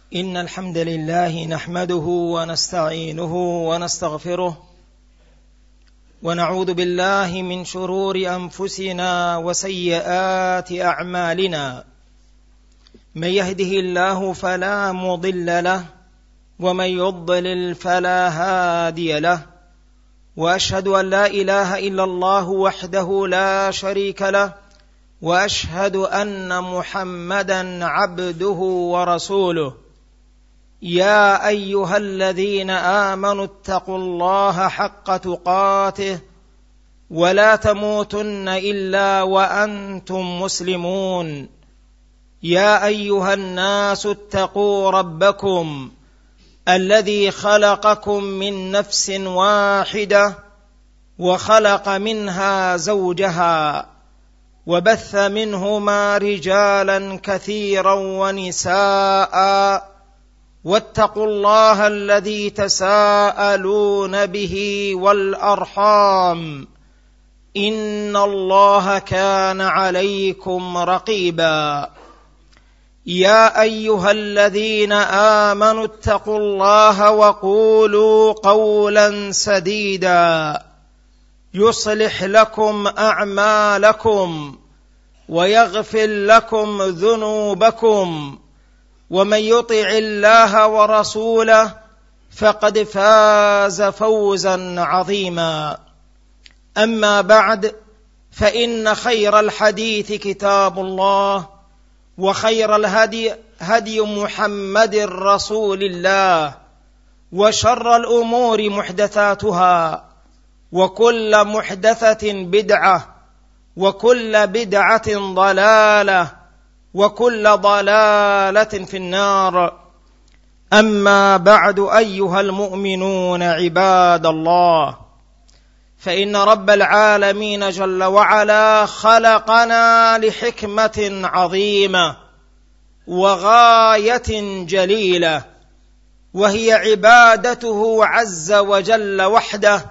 إن الحمد لله نحمده ونستعينه ونستغفره ونعوذ بالله من شرور أنفسنا وسيئات أعمالنا. من يهده الله فلا مضل له ومن يضلل فلا هادي له، وأشهد أن لا إله إلا الله وحده لا شريك له، وأشهد أن محمدا عبده ورسوله. يا أيها الذين آمنوا اتقوا الله حق تقاته ولا تموتن إلا وأنتم مسلمون. يا أيها الناس اتقوا ربكم الذي خلقكم من نفس واحدة وخلق منها زوجها وبث منهما رجالا كثيرا ونساء، واتقوا الله الذي تساءلون به والأرحام إن الله كان عليكم رقيبا. يا أيها الذين آمنوا اتقوا الله وقولوا قولا سديدا يصلح لكم أعمالكم ويغفر لكم ذنوبكم، ومن يطع الله ورسوله فقد فاز فوزا عظيما. أما بعد، فإن خير الحديث كتاب الله، وخير الهدي هدي محمد رسول الله، وشر الأمور محدثاتها، وكل محدثة بدعة، وكل بدعة ضلالة، وكل ضلالة في النار. أما بعد، أيها المؤمنون عباد الله، فإن رب العالمين جل وعلا خلقنا لحكمة عظيمة وغاية جليلة، وهي عبادته عز وجل وحده،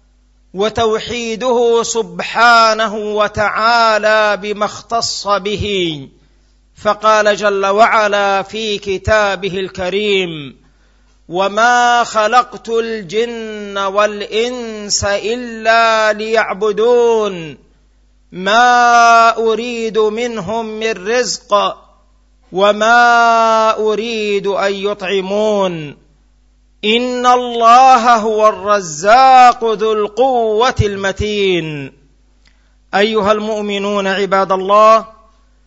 وتوحيده سبحانه وتعالى بما اختص به. فقال جل وعلا في كتابه الكريم: وما خلقت الجن والإنس إلا ليعبدون ما أريد منهم من رزق وما أريد أن يطعمون إن الله هو الرزاق ذو القوة المتين. أيها المؤمنون عباد الله،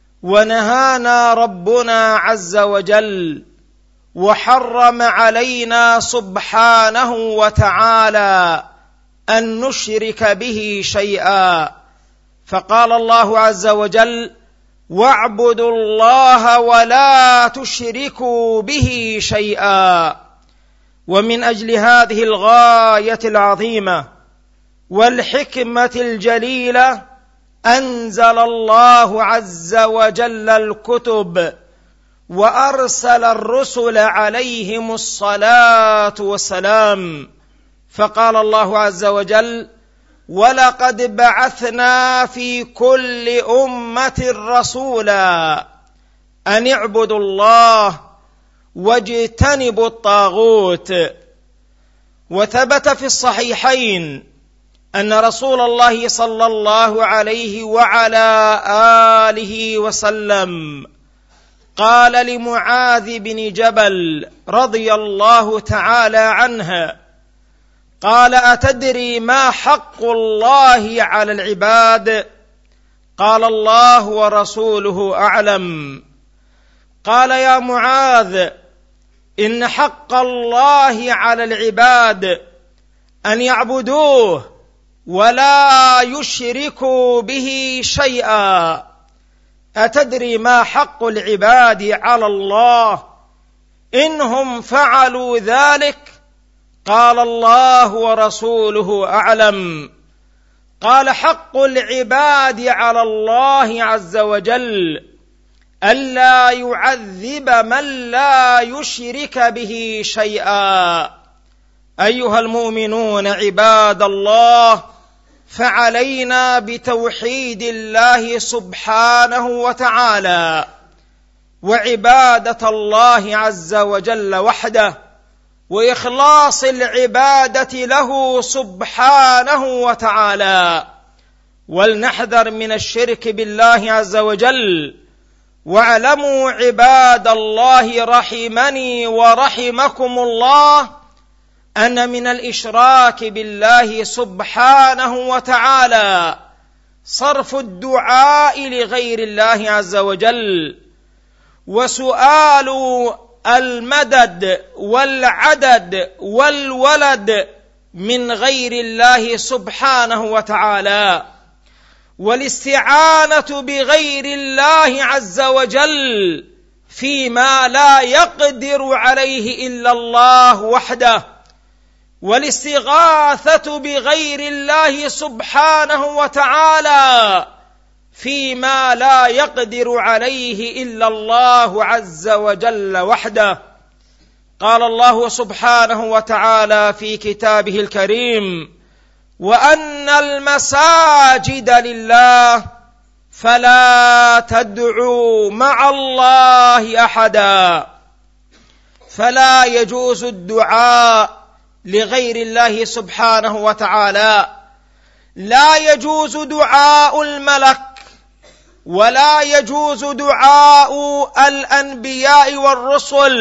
ونهانا ربنا عز وجل وحرم علينا سبحانه وتعالى أن نشرك به شيئا، فقال الله عز وجل: واعبدوا الله ولا تشركوا به شيئا. ومن أجل هذه الغاية العظيمة والحكمة الجليلة أنزل الله عز وجل الكتب وأرسل الرسل عليهم الصلاة والسلام. فقال الله عز وجل: ولقد بعثنا في كل أمة رسولا أن اعبدوا الله واجتنبوا الطاغوت. وثبت في الصحيحين أن رسول الله صلى الله عليه وعلى آله وسلم قال لمعاذ بن جبل رضي الله تعالى عنه، قال: أتدري ما حق الله على العباد؟ قال: الله ورسوله أعلم. قال: يا معاذ، إن حق الله على العباد أن يعبدوه ولا يشركوا به شيئا. أتدري ما حق العباد على الله إنهم فعلوا ذلك؟ قال: الله ورسوله أعلم. قال: حق العباد على الله عز وجل ألا يعذب من لا يشرك به شيئا. أيها المؤمنون عباد الله، فعلينا بتوحيد الله سبحانه وتعالى وعبادة الله عز وجل وحده، وإخلاص العبادة له سبحانه وتعالى. ولنحذر من الشرك بالله عز وجل. واعلموا عباد الله رحمني ورحمكم الله أن من الإشراك بالله سبحانه وتعالى صرف الدعاء لغير الله عز وجل، وسؤال المدد والعدد والولد من غير الله سبحانه وتعالى، والاستعانة بغير الله عز وجل فيما لا يقدر عليه إلا الله وحده، والاستغاثة بغير الله سبحانه وتعالى فيما لا يقدر عليه إلا الله عز وجل وحده. قال الله سبحانه وتعالى في كتابه الكريم: وأن المساجد لله فلا تدعوا مع الله أحدا. فلا يجوز الدعاء لغير الله سبحانه وتعالى، لا يجوز دعاء الملك، ولا يجوز دعاء الأنبياء والرسل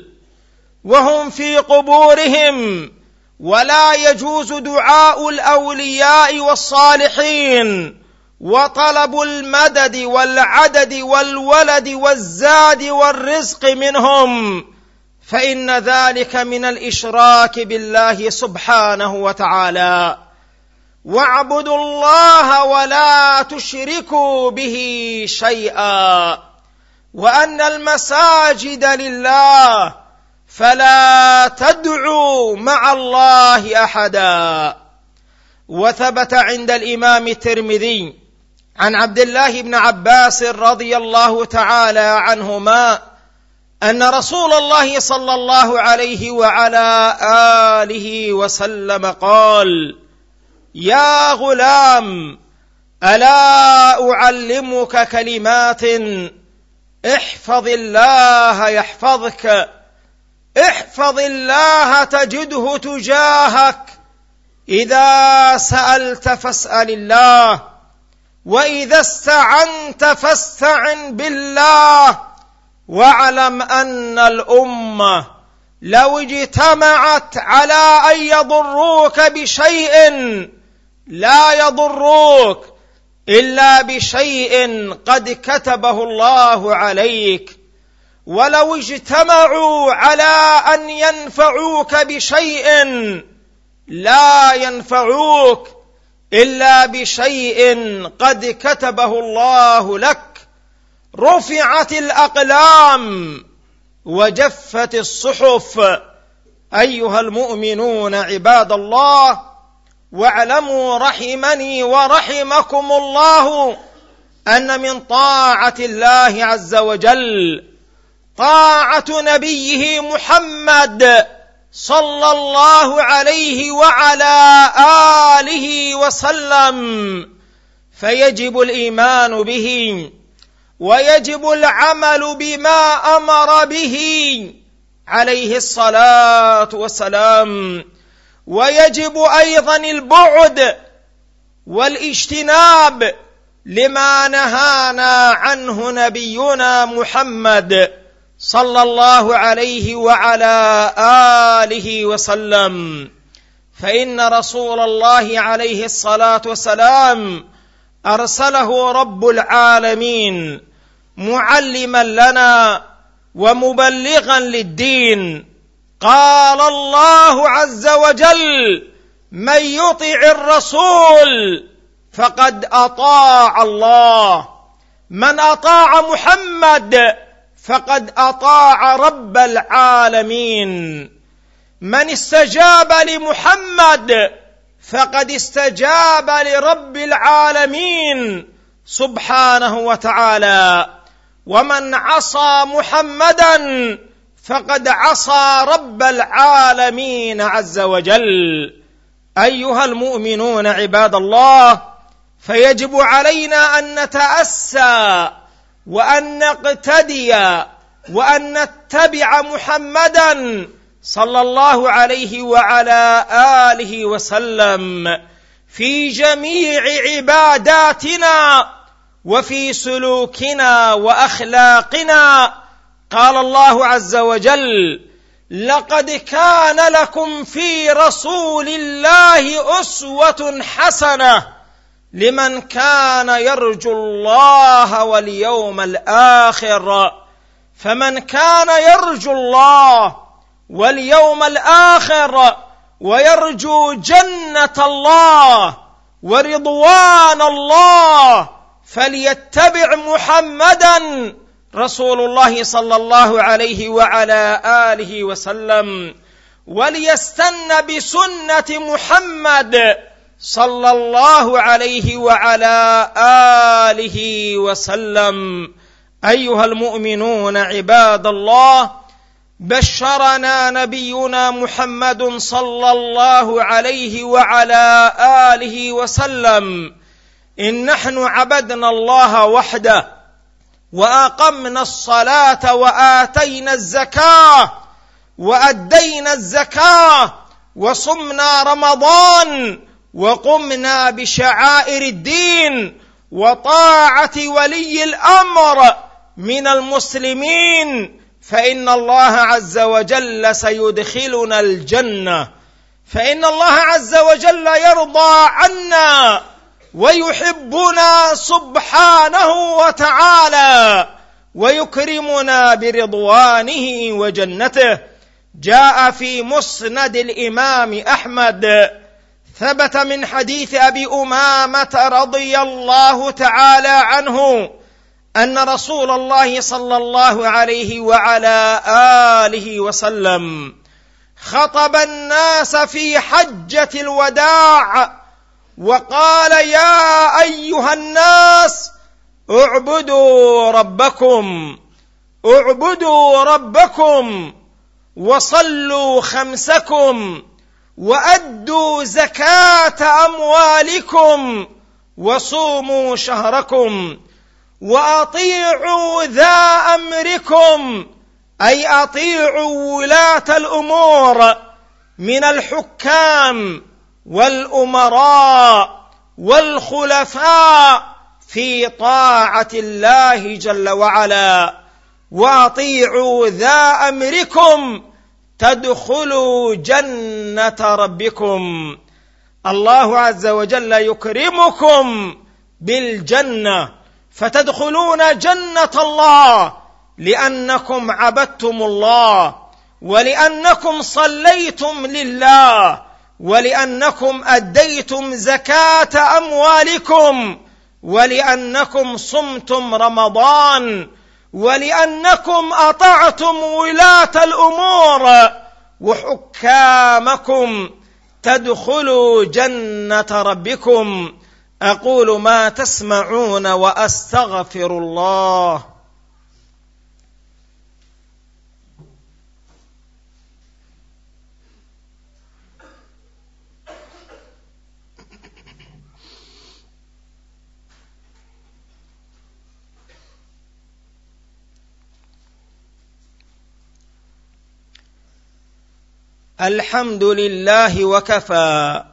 وهم في قبورهم، ولا يجوز دعاء الأولياء والصالحين وطلب المدد والعدد والولد والزاد والرزق منهم، فإن ذلك من الإشراك بالله سبحانه وتعالى. واعبدوا الله ولا تشركوا به شيئا، وأن المساجد لله فلا تدعوا مع الله أحدا. وثبت عند الإمام الترمذي عن عبد الله بن عباس رضي الله تعالى عنهما أن رسول الله صلى الله عليه وعلى آله وسلم قال: يا غلام، ألا أعلمك كلمات احفظ الله يحفظك، احفظ الله تجده تجاهك، إذا سألت فاسأل الله، وإذا استعنت فاستعن بالله، واعلم أن الأمة لو اجتمعت على أن يضروك بشيء لا يضروك إلا بشيء قد كتبه الله عليك، ولو اجتمعوا على أن ينفعوك بشيء لا ينفعوك إلا بشيء قد كتبه الله لك. رفعت الأقلام وجفت الصحف. أيها المؤمنون عباد الله، واعلموا رحمني ورحمكم الله أن من طاعة الله عز وجل طاعة نبيه محمد صلى الله عليه وعلى آله وسلم، فيجب الإيمان به، ويجب العمل بما أمر به عليه الصلاة والسلام، ويجب أيضا البعد والاجتناب لما نهانا عنه نبينا محمد صلى الله عليه وعلى آله وسلم. فإن رسول الله عليه الصلاة والسلام أرسله رب العالمين معلما لنا ومبلغا للدين. قال الله عز وجل: من يطع الرسول فقد أطاع الله، من أطاع محمد فقد أطاع رب العالمين، من استجاب لمحمد فقد استجاب لرب العالمين سبحانه وتعالى، ومن عصى محمدا فقد عصى رب العالمين عز وجل. أيها المؤمنون عباد الله، فيجب علينا أن نتأسى وأن نقتدي وأن نتبع محمدا صلى الله عليه وعلى آله وسلم في جميع عباداتنا وفي سلوكنا وأخلاقنا. قال الله عز وجل: لقد كان لكم في رسول الله أسوة حسنة لمن كان يرجو الله واليوم الآخر. فمن كان يرجو الله واليوم الآخر ويرجو جنة الله ورضوان الله فليتبع محمدا رسول الله صلى الله عليه وعلى آله وسلم، وليستن بسنة محمد صلى الله عليه وعلى آله وسلم. أيها المؤمنون عباد الله، بشرنا نبينا محمد صلى الله عليه وعلى آله وسلم إن نحن عبدنا الله وحده وأقمنا الصلاة وآتينا الزكاة وأدينا الزكاة وصمنا رمضان وقمنا بشعائر الدين وطاعة ولي الأمر من المسلمين، فإن الله عز وجل سيدخلنا الجنة، فإن الله عز وجل يرضى عنا ويحبنا سبحانه وتعالى ويكرمنا برضوانه وجنته. جاء في مسند الإمام أحمد ثبت من حديث أبي أمامة رضي الله تعالى عنه أن رسول الله صلى الله عليه وعلى آله وسلم خطب الناس في حجة الوداع وقال: يا أيها الناس اعبدوا ربكم وصلوا خمسكم وأدوا زكاة أموالكم وصوموا شهركم وأطيعوا ذا أمركم، أي أطيعوا ولاة الأمور من الحكام والأمراء والخلفاء في طاعة الله جل وعلا، وأطيعوا ذا أمركم تدخلوا جنة ربكم. الله عز وجل يكرمكم بالجنة فتدخلون جنة الله لأنكم عبدتم الله ولأنكم صليتم لله ولأنكم أديتم زكاة أموالكم ولأنكم صمتم رمضان ولأنكم أطعتم ولاة الأمور وحكامكم تدخلوا جنة ربكم. أقول ما تسمعون وأستغفر الله. الحمد لله وكفى،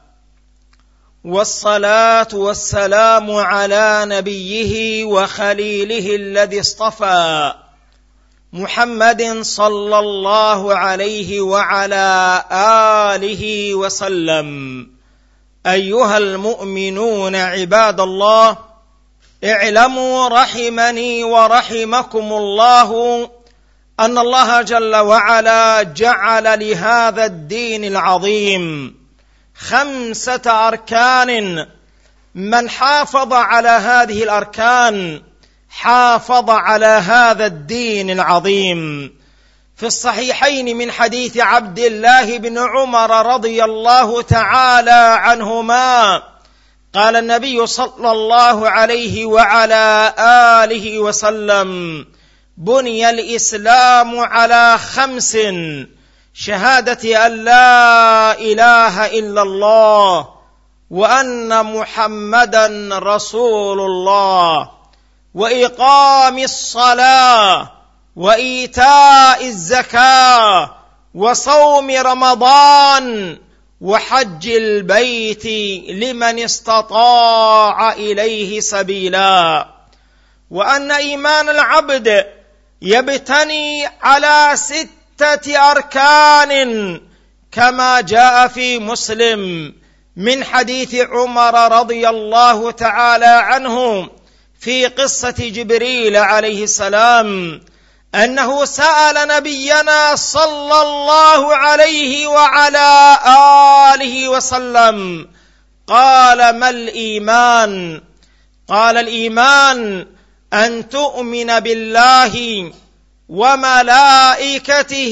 والصلاة والسلام على نبيه وخليله الذي اصطفى محمد صلى الله عليه وعلى آله وسلم. أيها المؤمنون عباد الله، اعلموا رحمني ورحمكم الله أن الله جل وعلا جعل لهذا الدين العظيم 5 أركان، من حافظ على هذه الأركان حافظ على هذا الدين العظيم. في الصحيحين من حديث عبد الله بن عمر رضي الله تعالى عنهما قال النبي صلى الله عليه وعلى آله وسلم: بني الإسلام على 5: شهادة أن لا إله إلا الله وأن محمدا رسول الله، وإقام الصلاة وإيتاء الزكاة وصوم رمضان وحج البيت لمن استطاع إليه سبيلا، وأن إيمان العبد يبتني على 6 أركان كما جاء في مسلم من حديث عمر رضي الله تعالى عنه في قصة جبريل عليه السلام أنه سأل نبينا صلى الله عليه وعلى آله وسلم قال: ما الإيمان؟ قال: الإيمان أن تؤمن بالله وملائكته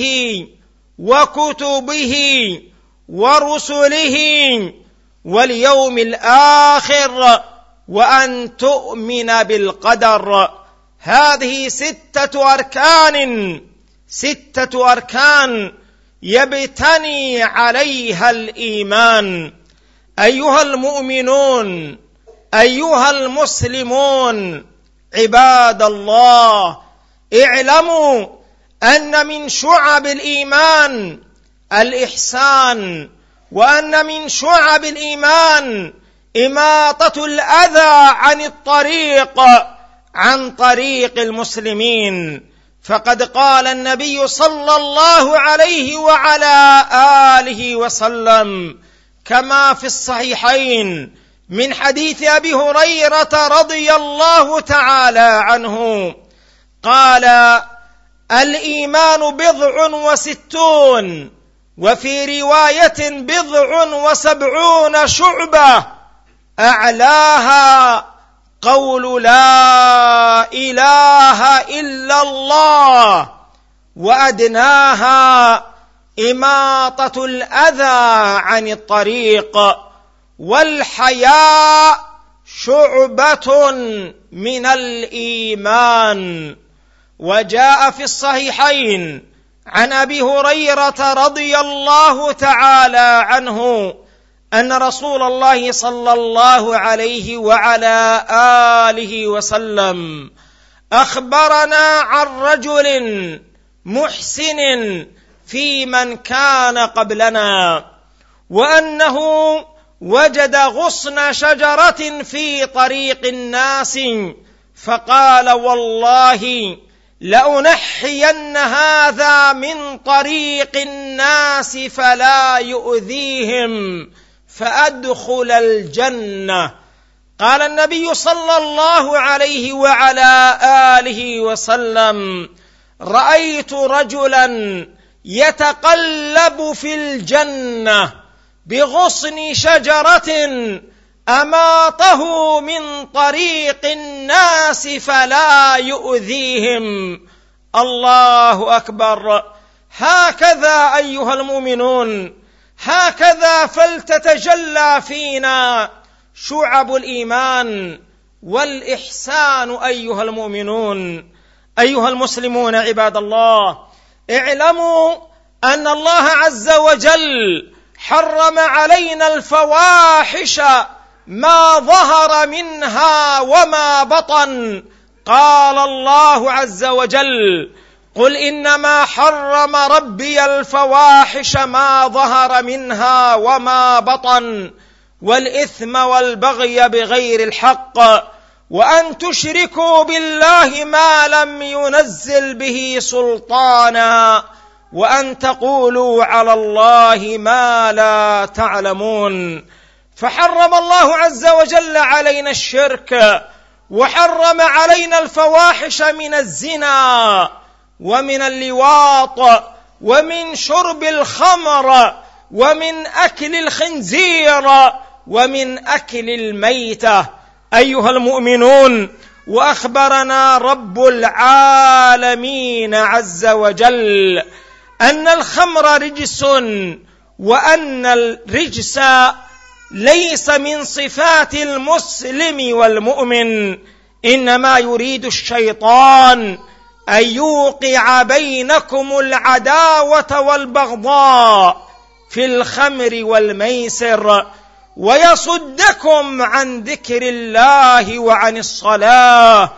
وكتبه ورسله واليوم الآخر وأن تؤمن بالقدر. هذه 6 أركان، 6 أركان يبتني عليها الإيمان. أيها المؤمنون، أيها المسلمون، عباد الله، اعلموا أن من شعب الإيمان الإحسان، وأن من شعب الإيمان إماطة الأذى عن طريق المسلمين. فقد قال النبي صلى الله عليه وعلى آله وسلم كما في الصحيحين من حديث أبي هريرة رضي الله تعالى عنه قال: الإيمان 60 وفي رواية 70 شعبة، أعلاها قول لا إله إلا الله، وأدناها إماطة الأذى عن الطريق، والحياء شعبة من الإيمان. وجاء في الصحيحين عن أبي هريرة رضي الله تعالى عنه أن رسول الله صلى الله عليه وعلى آله وسلم أخبرنا عن رجل محسن في من كان قبلنا، وأنه وجد غصن شجرة في طريق الناس فقال: والله لأنحين هذا من طريق الناس فلا يؤذيهم فأدخل الجنة. قال النبي صلى الله عليه وعلى آله وسلم: رأيت رجلا يتقلب في الجنة بغصن شجرة أماطه من طريق الناس فلا يؤذيهم. الله أكبر. هكذا أيها المؤمنون، هكذا فلتتجلى فينا شعب الإيمان والإحسان أيها المؤمنون. أيها المسلمون عباد الله، اعلموا أن الله عز وجل حرم علينا الفواحش ما ظهر منها وما بطن. قال الله عز وجل: قل إنما حرم ربي الفواحش ما ظهر منها وما بطن والإثم والبغي بغير الحق وأن تشركوا بالله ما لم ينزل به سلطانا وأن تقولوا على الله ما لا تعلمون. فحرم الله عز وجل علينا الشرك، وحرم علينا الفواحش من الزنا ومن اللواط ومن شرب الخمر ومن أكل الخنزير ومن أكل الميتة أيها المؤمنون. وأخبرنا رب العالمين عز وجل أن الخمر رجس، وأن الرجس ليس من صفات المسلم والمؤمن، إنما يريد الشيطان أن يوقع بينكم العداوة والبغضاء في الخمر والميسر ويصدكم عن ذكر الله وعن الصلاة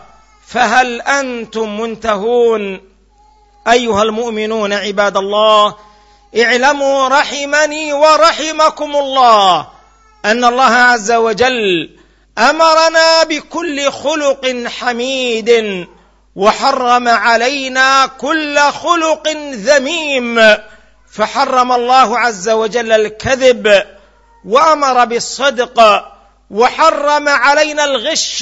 فهل أنتم منتهون؟ أيها المؤمنون عباد الله، اعلموا رحمني ورحمكم الله أن الله عز وجل أمرنا بكل خلق حميد، وحرم علينا كل خلق ذميم. فحرم الله عز وجل الكذب وأمر بالصدق، وحرم علينا الغش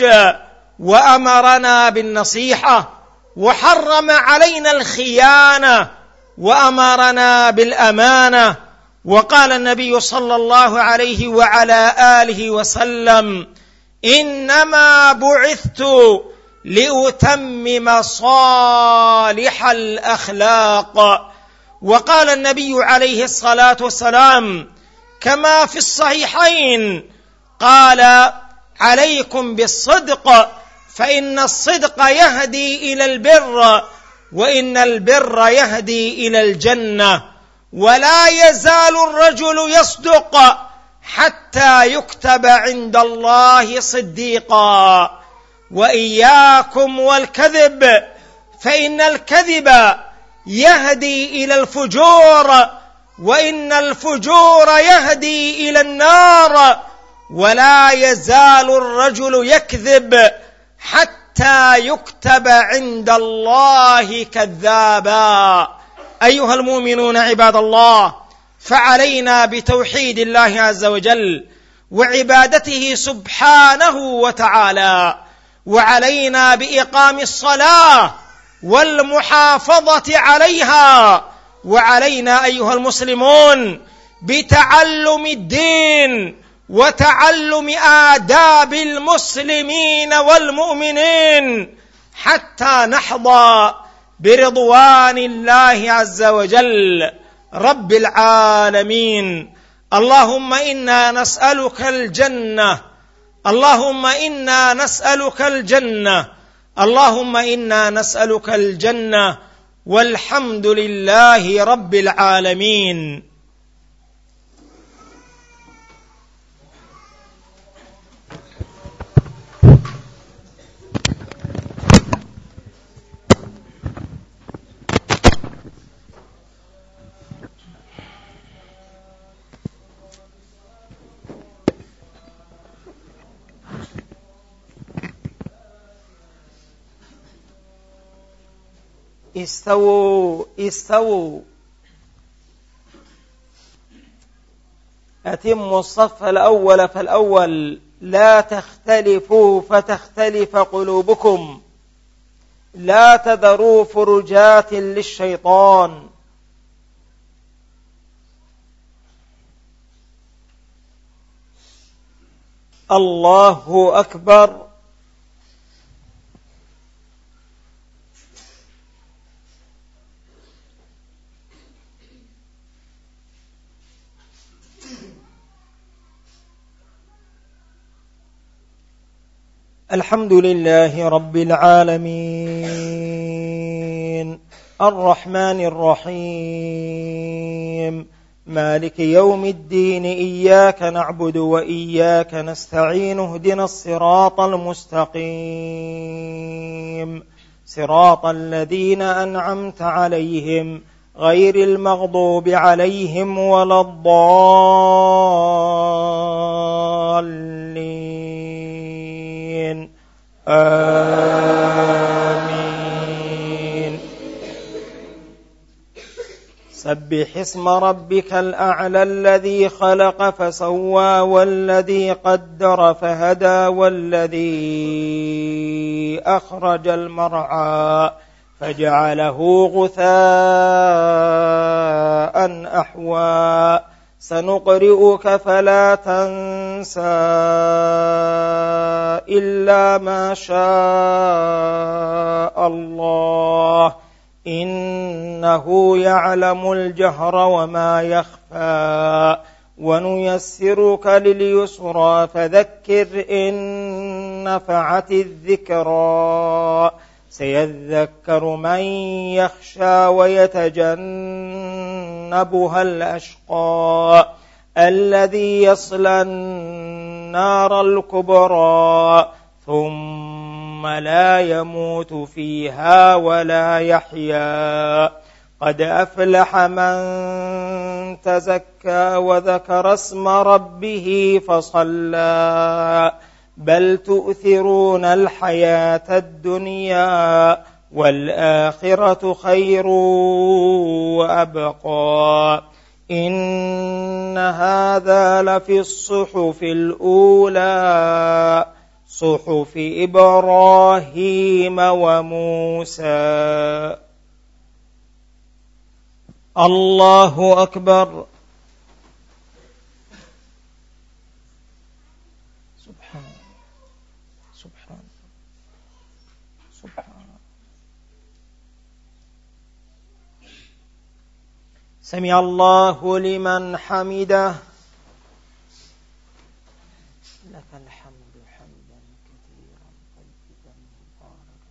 وأمرنا بالنصيحة، وحرم علينا الخيانة وأمرنا بالأمانة. وقال النبي صلى الله عليه وعلى آله وسلم: إنما بعثت لأتمم صالح الأخلاق. وقال النبي عليه الصلاة والسلام كما في الصحيحين، قال: عليكم بالصدق، فإن الصدق يهدي إلى البر، وإن البر يهدي إلى الجنة، ولا يزال الرجل يصدق حتى يكتب عند الله صديقا. وإياكم والكذب، فإن الكذب يهدي إلى الفجور، وإن الفجور يهدي إلى النار، ولا يزال الرجل يكذب حتى يكتب عند الله كذابا. أيها المؤمنون عباد الله، فعلينا بتوحيد الله عز وجل وعبادته سبحانه وتعالى، وعلينا بإقام الصلاة والمحافظة عليها، وعلينا أيها المسلمون بتعلم الدين وتعلم آداب المسلمين والمؤمنين حتى نحظى برضوان الله عز وجل رب العالمين. اللهم إنا نسألك الجنة، اللهم إنا نسألك الجنة، اللهم إنا نسألك الجنة، والحمد لله رب العالمين. استووا استووا، أتموا الصف الأول فالأول، لا تختلفوا فتختلف قلوبكم، لا تذروا فرجات للشيطان. الله أكبر. الحمد لله رب العالمين، الرحمن الرحيم، مالك يوم الدين، إياك نعبد وإياك نستعين، اهدنا الصراط المستقيم، صراط الذين أنعمت عليهم غير المغضوب عليهم ولا الضالين. آمين. سبح اسم ربك الأعلى الذي خلق فسوى، والذي قدر فهدى، والذي أخرج المرعى فجعله غثاء أحوى. سنقرئك فلا تنسى إلا ما شاء الله، إنه يعلم الجهر وما يخفى. ونيسرك لليسرى فذكر إن نفعت الذكرى. سيذكر من يخشى ويتجنبها الأشقى الذي يصلى النار الكبرى ثم ثم لا يموت فيها ولا يحيا. قد أفلح من تزكى وذكر اسم ربه فصلى بل تؤثرون الحياة الدنيا والآخرة خير وأبقى. إن هذا لفي الصحف الأولى صحف إبراهيم وموسى. الله أكبر. سبحان سبحان سبحان. سمع الله لمن حمده. لك الحمد حمدا كثيرا طيبا مباركا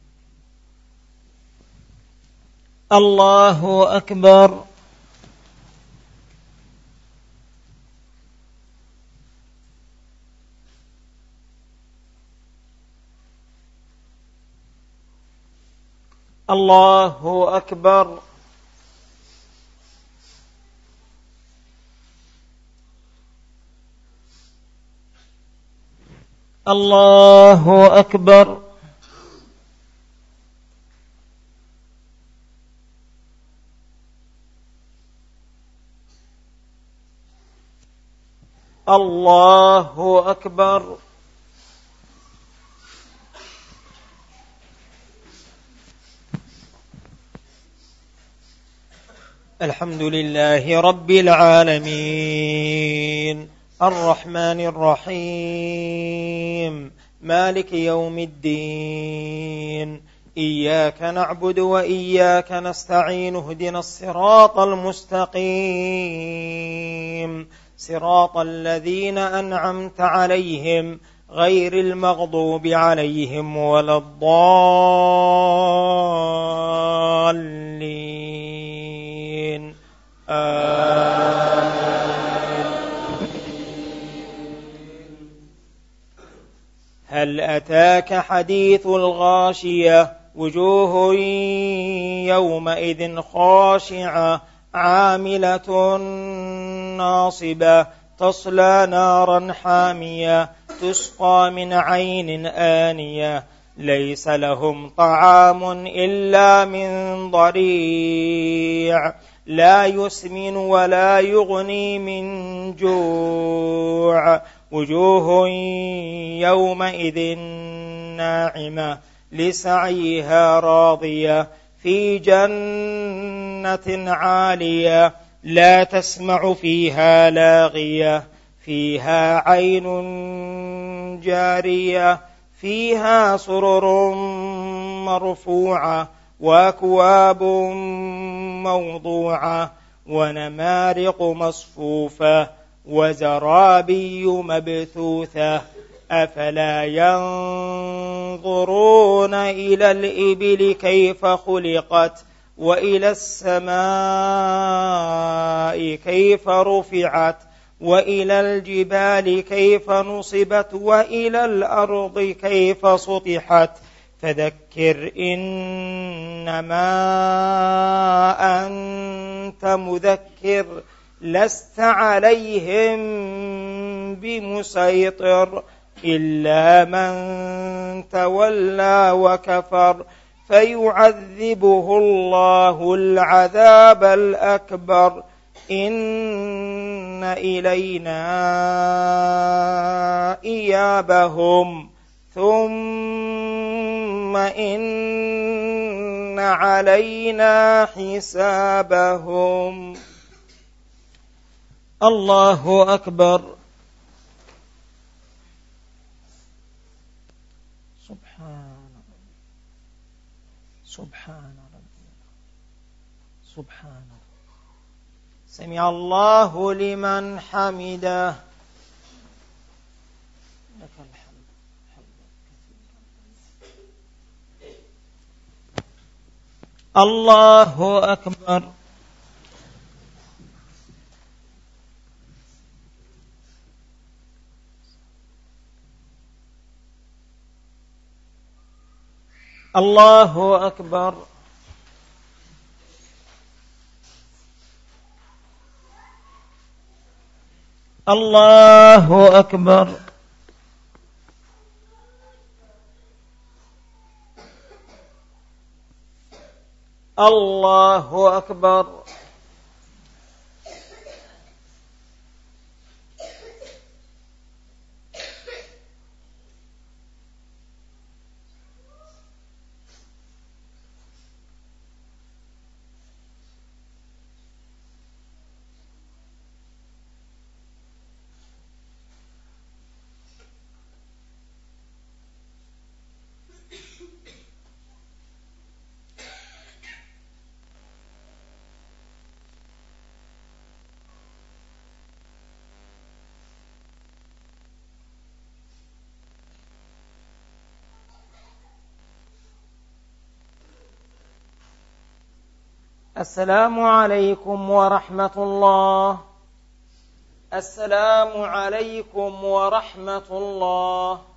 فيه. الله أكبر. الله أكبر. الله أكبر. الله أكبر. الحمد لله رب العالمين الرحمن الرحيم مالك يوم الدين. إياك نعبد وإياك نستعين. اهدنا الصراط المستقيم صراط الذين أنعمت عليهم غير المغضوب عليهم ولا الضالين. آمين. هل أتاك حديث الغاشية وجوه يومئذ خاشعة عاملة ناصبة تصلى نارا حامية تسقى من عين آنية ليس لهم طعام إلا من ضريع لا يسمن ولا يغني من جوع. وجوه يومئذ ناعمة لسعيها راضية في جنة عالية لا تسمع فيها لاغية فيها عين جارية فيها سرر مرفوعة وأكواب موضوعة ونمارق مصفوفة وزرابي مبثوثة. أفلا ينظرون إلى الإبل كيف خلقت وإلى السماء كيف رفعت وإلى الجبال كيف نصبت وإلى الأرض كيف سطحت. فذكر إنما أنت مذكر لست عليهم بمسيطر إلا من تولى وكفر فيعذبه الله العذاب الأكبر. إن إلينا إيابهم ثم إن علينا حسابهم. الله أكبر. سبحان ربي سبحان ربي. سمع الله لمن حمده. لك الحمد حمدا كثيرا. الله أكبر. الله أكبر. الله أكبر. الله أكبر. السلام عليكم ورحمة الله. السلام عليكم ورحمة الله.